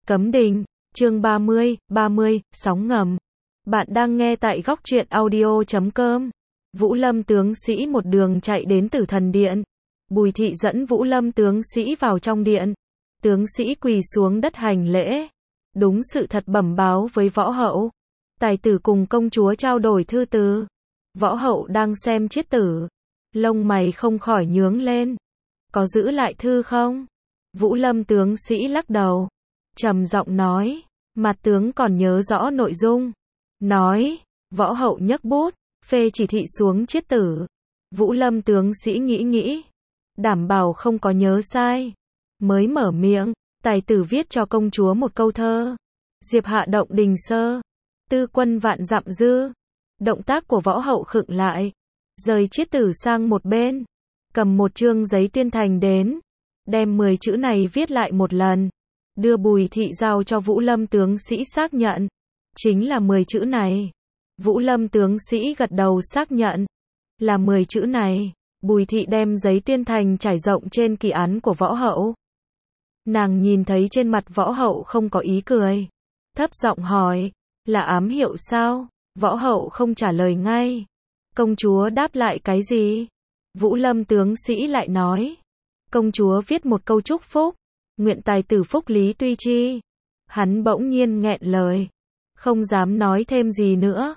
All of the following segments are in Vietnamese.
Cấm đình, chương 30, sóng ngầm. Bạn đang nghe tại góc truyện audio.com. Vũ Lâm tướng sĩ một đường chạy đến Tử Thần Điện. Bùi Thị dẫn Vũ Lâm tướng sĩ vào trong điện. Tướng sĩ quỳ xuống đất hành lễ. Đúng sự thật bẩm báo với võ hậu. Tài tử cùng công chúa trao đổi thư từ. Võ hậu đang xem chiết tử. Lông mày không khỏi nhướng lên. Có giữ lại thư không? Vũ Lâm tướng sĩ lắc đầu. Trầm giọng nói. Mặt tướng còn nhớ rõ nội dung. Nói. Võ hậu nhấc bút. Phê chỉ thị xuống chiết tử. Vũ Lâm tướng sĩ nghĩ. Đảm bảo không có nhớ sai. Mới mở miệng. Tài tử viết cho công chúa một câu thơ. Diệp hạ động đình sơ. Tư quân vạn dặm dư. Động tác của võ hậu khựng lại. Rời chiết tử sang một bên. Cầm một chương giấy tuyên thành đến. Đem 10 chữ này viết lại một lần. Đưa Bùi Thị giao cho Vũ Lâm tướng sĩ xác nhận. Chính là 10 chữ này. Vũ Lâm tướng sĩ gật đầu xác nhận. Là 10 chữ này. Bùi Thị đem giấy tuyên thành trải rộng trên kỳ án của võ hậu. Nàng nhìn thấy trên mặt võ hậu không có ý cười. Thấp giọng hỏi. Là ám hiệu sao? Võ hậu không trả lời ngay. Công chúa đáp lại cái gì? Vũ Lâm tướng sĩ lại nói. Công chúa viết một câu chúc phúc. Nguyện tài tử phúc lý tuy chi. Hắn bỗng nhiên nghẹn lời. Không dám nói thêm gì nữa.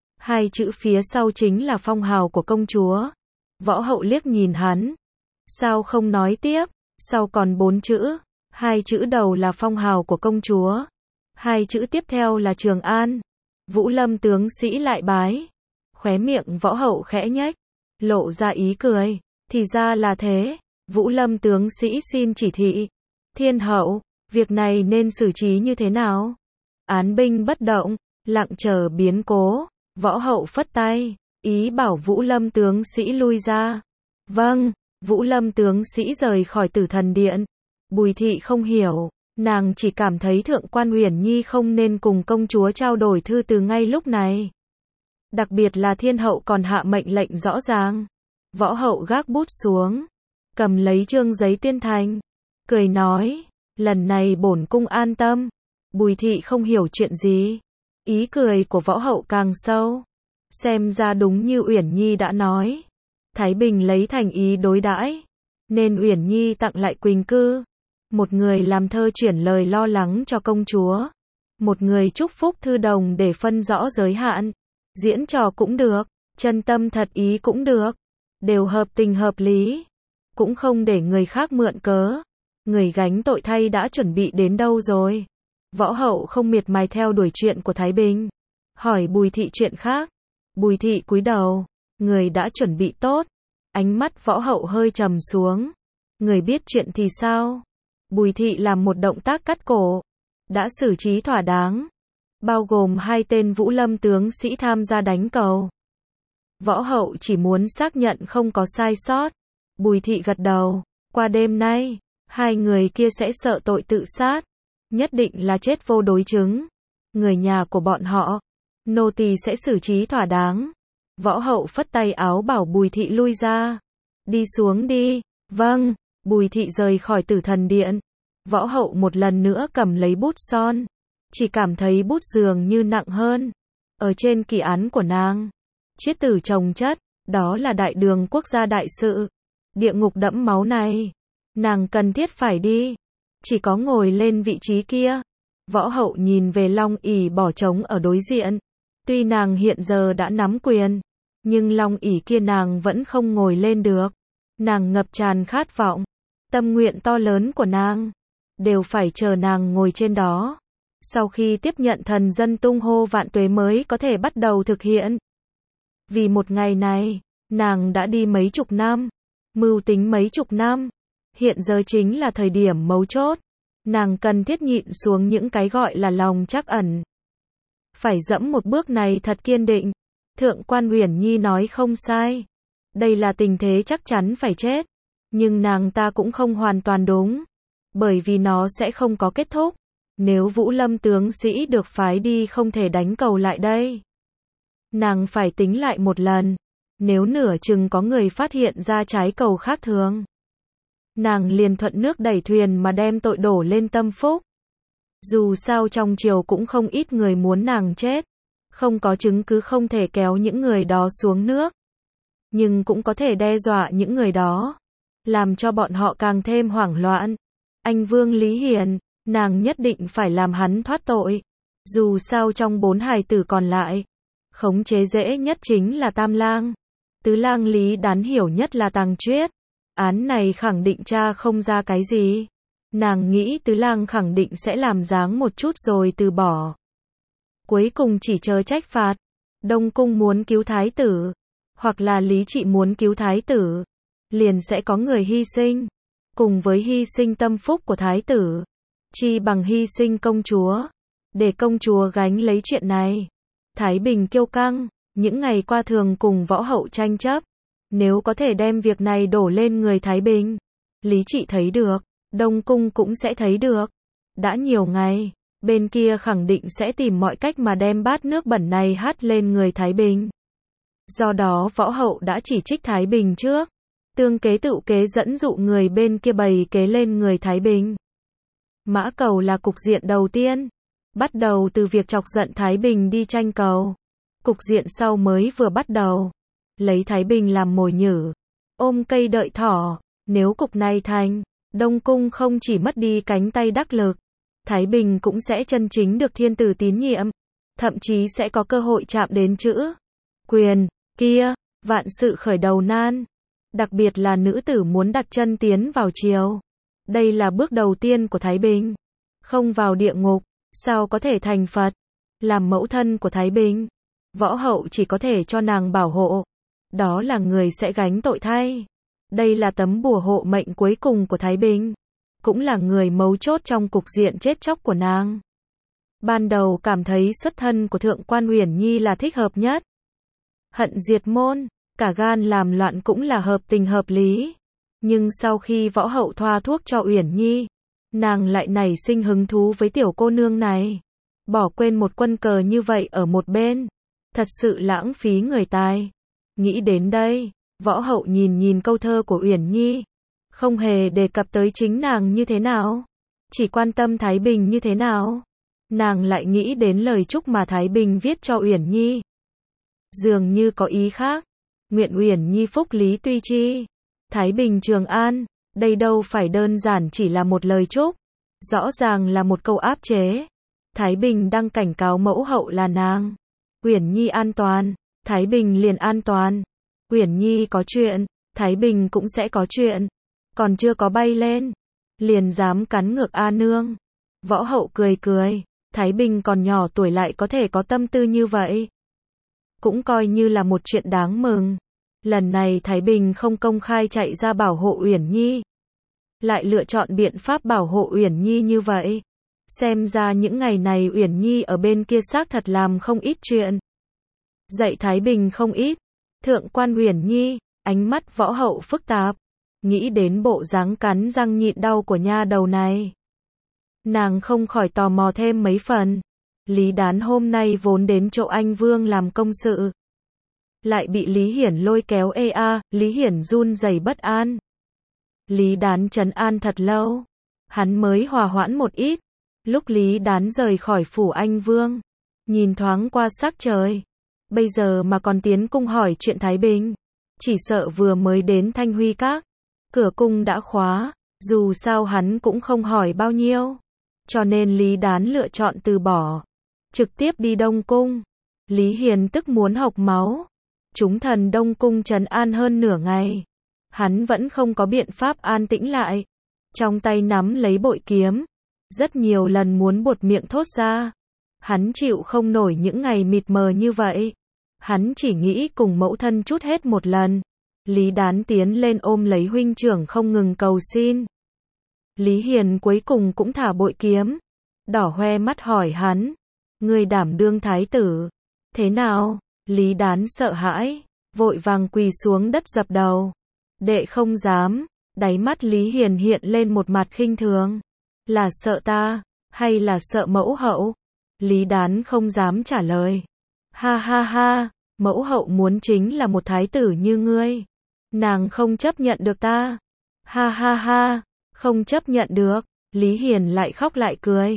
2 chữ phía sau chính là phong hào của công chúa. Võ hậu liếc nhìn hắn. Sao không nói tiếp? Sau còn 4 chữ. 2 chữ đầu là phong hào của công chúa. 2 chữ tiếp theo là Trường An. Vũ Lâm tướng sĩ lại bái. Khóe miệng võ hậu khẽ nhếch. Lộ ra ý cười. Thì ra là thế. Vũ Lâm tướng sĩ xin chỉ thị. Thiên hậu, việc này nên xử trí như thế nào? Án binh bất động, lặng chờ biến cố. Võ hậu phất tay, ý bảo Vũ Lâm tướng sĩ lui ra. Vâng, Vũ Lâm tướng sĩ rời khỏi Tử Thần Điện. Bùi Thị không hiểu, nàng chỉ cảm thấy Thượng quan Uyển Nhi không nên cùng công chúa trao đổi thư từ ngay lúc này. Đặc biệt là thiên hậu còn hạ mệnh lệnh rõ ràng. Võ hậu gác bút xuống, cầm lấy chương giấy tuyên thành, cười nói, lần này bổn cung an tâm. Bùi Thị không hiểu chuyện gì. Ý cười của võ hậu càng sâu. Xem ra đúng như Uyển Nhi đã nói. Thái Bình lấy thành ý đối đãi, nên Uyển Nhi tặng lại Quỳnh Cư. Một người làm thơ chuyển lời lo lắng cho công chúa. Một người chúc phúc thư đồng để phân rõ giới hạn. Diễn trò cũng được, chân tâm thật ý cũng được. Đều hợp tình hợp lý. Cũng không để người khác mượn cớ. Người gánh tội thay đã chuẩn bị đến đâu rồi? Võ hậu không miệt mài theo đuổi chuyện của Thái Bình. Hỏi Bùi Thị chuyện khác. Bùi Thị cúi đầu. Người đã chuẩn bị tốt. Ánh mắt võ hậu hơi trầm xuống. Người biết chuyện thì sao? Bùi Thị làm một động tác cắt cổ. Đã xử trí thỏa đáng. Bao gồm 2 tên Vũ Lâm tướng sĩ tham gia đánh cầu. Võ hậu chỉ muốn xác nhận không có sai sót. Bùi Thị gật đầu. Qua đêm nay, 2 người kia sẽ sợ tội tự sát. Nhất định là chết vô đối chứng. Người nhà của bọn họ, nô tỳ sẽ xử trí thỏa đáng. Võ hậu phất tay áo bảo Bùi Thị lui ra. Đi xuống đi. Vâng. Bùi Thị rời khỏi Tử Thần Điện. Võ hậu một lần nữa cầm lấy bút son. Chỉ cảm thấy bút dường như nặng hơn. Ở trên kỳ án của nàng, chiết tử chồng chất. Đó là đại đường quốc gia đại sự. Địa ngục đẫm máu này. Nàng cần thiết phải đi. Chỉ có ngồi lên vị trí kia. Võ hậu nhìn về Long ỷ bỏ trống ở đối diện. Tuy nàng hiện giờ đã nắm quyền, nhưng Long ỷ kia nàng vẫn không ngồi lên được. Nàng ngập tràn khát vọng. Tâm nguyện to lớn của nàng đều phải chờ nàng ngồi trên đó. Sau khi tiếp nhận thần dân tung hô vạn tuế mới có thể bắt đầu thực hiện. Vì một ngày này, nàng đã đi mấy chục năm, mưu tính mấy chục năm. Hiện giờ chính là thời điểm mấu chốt. Nàng cần thiết nhịn xuống những cái gọi là lòng trắc ẩn. Phải dẫm một bước này thật kiên định. Thượng quan Uyển Nhi nói không sai. Đây là tình thế chắc chắn phải chết. Nhưng nàng ta cũng không hoàn toàn đúng. Bởi vì nó sẽ không có kết thúc. Nếu Vũ Lâm tướng sĩ được phái đi không thể đánh cầu lại đây. Nàng phải tính lại một lần. Nếu nửa chừng có người phát hiện ra trái cầu khác thường, nàng liền thuận nước đẩy thuyền mà đem tội đổ lên Tâm Phúc. Dù sao trong triều cũng không ít người muốn nàng chết. Không có chứng cứ không thể kéo những người đó xuống nước. Nhưng cũng có thể đe dọa những người đó. Làm cho bọn họ càng thêm hoảng loạn. Anh Vương Lý Hiền, nàng nhất định phải làm hắn thoát tội. Dù sao trong 4 hài tử còn lại, khống chế dễ nhất chính là Tam Lang. Tứ Lang Lý Đán hiểu nhất là Tàng Chuyết. Án này khẳng định tra không ra cái gì. Nàng nghĩ Tứ Lang khẳng định sẽ làm dáng một chút rồi từ bỏ. Cuối cùng chỉ chờ trách phạt. Đông Cung muốn cứu thái tử, hoặc là Lý Trị muốn cứu thái tử, liền sẽ có người hy sinh. Cùng với hy sinh tâm phúc của thái tử, chi bằng hy sinh công chúa, để công chúa gánh lấy chuyện này. Thái Bình kiêu căng, những ngày qua thường cùng võ hậu tranh chấp. Nếu có thể đem việc này đổ lên người Thái Bình, Lý Trị thấy được, Đông Cung cũng sẽ thấy được. Đã nhiều ngày, bên kia khẳng định sẽ tìm mọi cách mà đem bát nước bẩn này hắt lên người Thái Bình. Do đó võ hậu đã chỉ trích Thái Bình trước. Tương kế tựu kế dẫn dụ người bên kia bày kế lên người Thái Bình. Mã cầu là cục diện đầu tiên. Bắt đầu từ việc chọc giận Thái Bình đi tranh cầu. Cục diện sau mới vừa bắt đầu. Lấy Thái Bình làm mồi nhử. Ôm cây đợi thỏ. Nếu cục này thành, Đông Cung không chỉ mất đi cánh tay đắc lực. Thái Bình cũng sẽ chân chính được thiên tử tín nhiệm. Thậm chí sẽ có cơ hội chạm đến chữ quyền kia. Vạn sự khởi đầu nan. Đặc biệt là nữ tử muốn đặt chân tiến vào triều. Đây là bước đầu tiên của Thái Bình. Không vào địa ngục, sao có thể thành Phật? Làm mẫu thân của Thái Bình, võ hậu chỉ có thể cho nàng bảo hộ. Đó là người sẽ gánh tội thay. Đây là tấm bùa hộ mệnh cuối cùng của Thái Bình. Cũng là người mấu chốt trong cục diện chết chóc của nàng. Ban đầu cảm thấy xuất thân của Thượng quan Uyển Nhi là thích hợp nhất. Hận diệt môn, cả gan làm loạn cũng là hợp tình hợp lý. Nhưng sau khi võ hậu thoa thuốc cho Uyển Nhi, nàng lại nảy sinh hứng thú với tiểu cô nương này. Bỏ quên một quân cờ như vậy ở một bên. Thật sự lãng phí người tài. Nghĩ đến đây, võ hậu nhìn nhìn câu thơ của Uyển Nhi. Không hề đề cập tới chính nàng như thế nào. Chỉ quan tâm Thái Bình như thế nào. Nàng lại nghĩ đến lời chúc mà Thái Bình viết cho Uyển Nhi. Dường như có ý khác. Nguyện Uyển Nhi phúc lý tuy chi. Thái Bình trường an. Đây đâu phải đơn giản chỉ là một lời chúc. Rõ ràng là một câu áp chế. Thái Bình đang cảnh cáo mẫu hậu là nàng. Uyển Nhi an toàn, Thái Bình liền an toàn. Uyển Nhi có chuyện, Thái Bình cũng sẽ có chuyện. Còn chưa có bay lên, liền dám cắn ngược A Nương. Võ hậu cười cười, Thái Bình còn nhỏ tuổi lại có thể có tâm tư như vậy. Cũng coi như là một chuyện đáng mừng. Lần này Thái Bình không công khai chạy ra bảo hộ Uyển Nhi. Lại lựa chọn biện pháp bảo hộ Uyển Nhi như vậy. Xem ra những ngày này Uyển Nhi ở bên kia xác thật làm không ít chuyện. Dạy Thái Bình không ít. Thượng quan Uyển Nhi, ánh mắt võ hậu phức tạp. Nghĩ đến bộ dáng cắn răng nhịn đau của nha đầu này. Nàng không khỏi tò mò thêm mấy phần. Lý Đán hôm nay vốn đến chỗ anh Vương làm công sự. Lại bị Lý Hiển lôi kéo Lý Hiển run rẩy bất an. Lý Đán trấn an thật lâu. Hắn mới hòa hoãn một ít. Lúc Lý Đán rời khỏi phủ anh Vương. Nhìn thoáng qua sắc trời. Bây giờ mà còn tiến cung hỏi chuyện Thái Bình. Chỉ sợ vừa mới đến Thanh Huy Các. Cửa cung đã khóa. Dù sao hắn cũng không hỏi bao nhiêu. Cho nên Lý Đán lựa chọn từ bỏ. Trực tiếp đi Đông Cung. Lý Hiền tức muốn hộc máu. Chúng thần Đông Cung trấn an hơn nửa ngày. Hắn vẫn không có biện pháp an tĩnh lại. Trong tay nắm lấy bội kiếm. Rất nhiều lần muốn buột miệng thốt ra. Hắn chịu không nổi những ngày mịt mờ như vậy. Hắn chỉ nghĩ cùng mẫu thân chút hết một lần. Lý Đán tiến lên ôm lấy huynh trưởng không ngừng cầu xin. Lý Hiền cuối cùng cũng thả bội kiếm. Đỏ hoe mắt hỏi hắn. Ngươi đảm đương thái tử. Thế nào? Lý Đán sợ hãi. Vội vàng quỳ xuống đất dập đầu. Đệ không dám. Đáy mắt Lý Hiền hiện lên một mặt khinh thường. Là sợ ta, hay là sợ mẫu hậu? Lý Đán không dám trả lời. Ha ha ha, mẫu hậu muốn chính là một thái tử như ngươi. Nàng không chấp nhận được ta. Ha ha ha, không chấp nhận được. Lý Hiền lại khóc lại cười.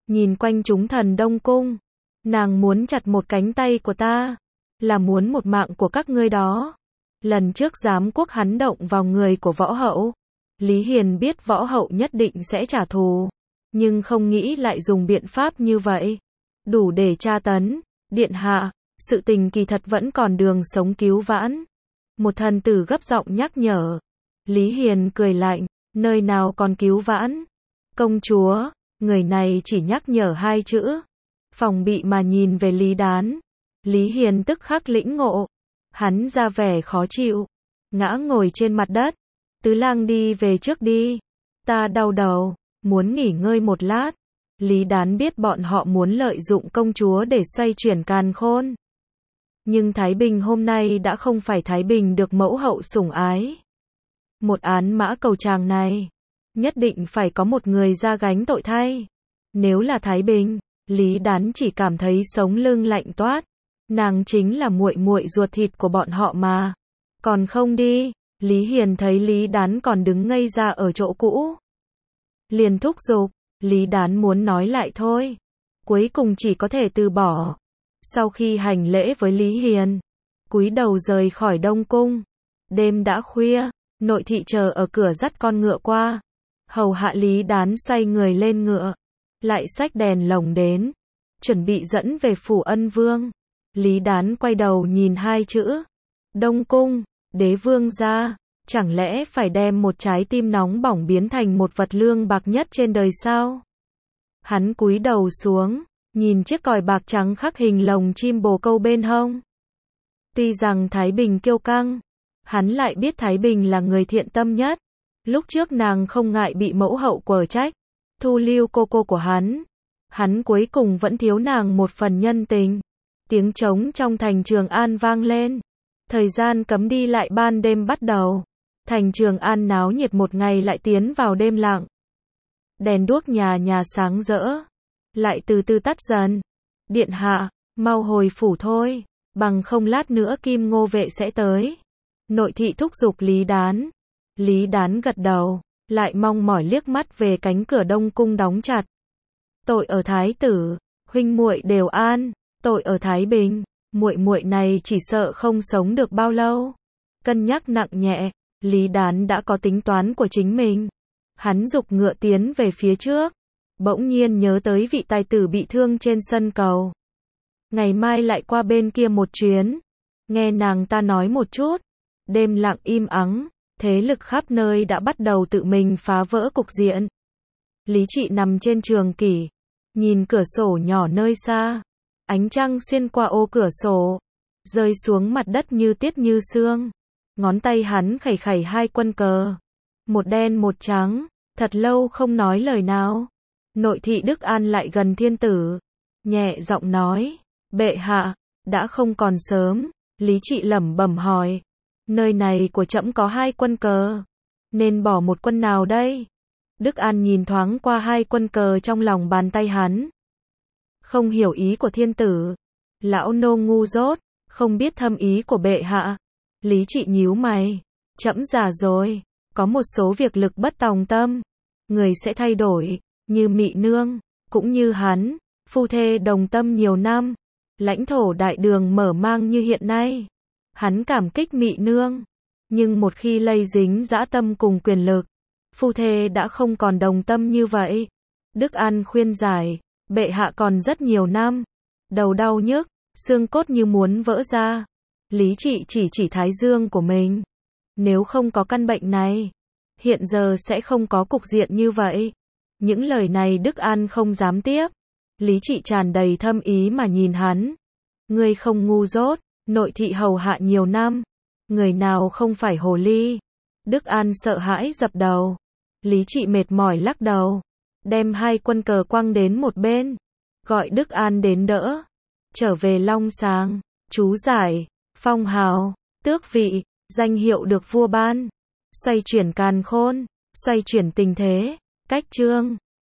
nhìn quanh chúng thần Đông Cung. Nàng muốn chặt một cánh tay của ta, là muốn một mạng của các ngươi đó. Lần trước giám quốc hắn động vào người của võ hậu. Lý Hiền biết võ hậu nhất định sẽ trả thù, nhưng không nghĩ lại dùng biện pháp như vậy. Đủ để tra tấn. Điện hạ, sự tình kỳ thật vẫn còn đường sống cứu vãn. Một thần tử gấp giọng nhắc nhở. Lý Hiền cười lạnh, nơi nào còn cứu vãn. Công chúa, người này chỉ nhắc nhở hai chữ. Phòng bị mà nhìn về Lý Đán. Lý Hiền tức khắc lĩnh ngộ. Hắn ra vẻ khó chịu, ngã ngồi trên mặt đất. Tứ lang đi về trước đi. Ta đau đầu, muốn nghỉ ngơi một lát. Lý Đán biết bọn họ muốn lợi dụng công chúa để xoay chuyển càn khôn. Nhưng Thái Bình hôm nay đã không phải Thái Bình được mẫu hậu sủng ái. Một án mã cầu tràng này, nhất định phải có một người ra gánh tội thay. Nếu là Thái Bình, Lý Đán chỉ cảm thấy sống lưng lạnh toát. Nàng chính là muội muội ruột thịt của bọn họ mà. Còn không đi. Lý Hiền thấy Lý Đán còn đứng ngây ra ở chỗ cũ, liền thúc giục. Lý Đán muốn nói lại thôi, cuối cùng chỉ có thể từ bỏ. Sau khi hành lễ với Lý Hiền, cúi đầu rời khỏi Đông Cung. Đêm đã khuya, nội thị chờ ở cửa dắt con ngựa qua. Hầu hạ Lý Đán xoay người lên ngựa, lại xách đèn lồng đến, chuẩn bị dẫn về phủ Ân Vương. Lý Đán quay đầu nhìn hai chữ Đông Cung, đế vương ra. Chẳng lẽ phải đem một trái tim nóng bỏng biến thành một vật lương bạc nhất trên đời sao? Hắn cúi đầu xuống, nhìn chiếc còi bạc trắng khắc hình lồng chim bồ câu bên hông. Tuy rằng Thái Bình kiêu căng, hắn lại biết Thái Bình là người thiện tâm nhất. Lúc trước nàng không ngại bị mẫu hậu quở trách, thu lưu cô của hắn. Hắn cuối cùng vẫn thiếu nàng một phần nhân tình. Tiếng trống trong thành Trường An vang lên. Thời gian cấm đi lại ban đêm bắt đầu. Thành Trường An náo nhiệt một ngày lại tiến vào đêm lặng. Đèn đuốc nhà nhà sáng rỡ, lại từ từ tắt dần. Điện hạ, mau hồi phủ thôi, bằng không lát nữa Kim Ngô vệ sẽ tới. Nội thị thúc giục Lý Đán. Lý Đán gật đầu, lại mong mỏi liếc mắt về cánh cửa Đông Cung đóng chặt. Tội ở Thái tử, huynh muội đều an. Tội ở Thái Bình, muội muội này chỉ sợ không sống được bao lâu. Cân nhắc nặng nhẹ, Lý Đán đã có tính toán của chính mình. Hắn giục ngựa tiến về phía trước, bỗng nhiên nhớ tới vị tài tử bị thương trên sân cầu. Ngày mai lại qua bên kia một chuyến, nghe nàng ta nói một chút. Đêm lặng im ắng, thế lực khắp nơi đã bắt đầu tự mình phá vỡ cục diện. Lý Trị nằm trên trường kỷ, nhìn cửa sổ nhỏ nơi xa. Ánh trăng xuyên qua ô cửa sổ, rơi xuống mặt đất như tiết như sương. Ngón tay hắn khẩy khẩy hai quân cờ, một đen một trắng, thật lâu không nói lời nào. Nội thị Đức An lại gần thiên tử, nhẹ giọng nói, bệ hạ, đã không còn sớm. Lý Trị lẩm bẩm hỏi, nơi này của trẫm có hai quân cờ, nên bỏ một quân nào đây? Đức An nhìn thoáng qua hai quân cờ trong lòng bàn tay hắn. Không hiểu ý của thiên tử. Lão nô ngu dốt, không biết thâm ý của bệ hạ. Lý Trị nhíu mày, trẫm già rồi, có một số việc lực bất tòng tâm, người sẽ thay đổi, như Mị Nương, cũng như hắn, phu thê đồng tâm nhiều năm, lãnh thổ đại đường mở mang như hiện nay. Hắn cảm kích Mị Nương, nhưng một khi lây dính dã tâm cùng quyền lực, phu thê đã không còn đồng tâm như vậy. Đức An khuyên giải, bệ hạ còn rất nhiều năm, đầu đau nhức, xương cốt như muốn vỡ ra. Lý Trị chỉ thái dương của mình. Nếu không có căn bệnh này, hiện giờ sẽ không có cục diện như vậy. Những lời này Đức An không dám tiếp. Lý Trị tràn đầy thâm ý mà nhìn hắn. Ngươi không ngu dốt, nội thị hầu hạ nhiều năm, người nào không phải hồ ly. Đức An sợ hãi dập đầu. Lý Trị mệt mỏi lắc đầu, đem hai quân cờ quăng đến một bên, gọi Đức An đến đỡ. Trở về Long Sàng, chú giải, phong hào, tước vị, danh hiệu được vua ban, xoay chuyển càn khôn, xoay chuyển tình thế, cách chương.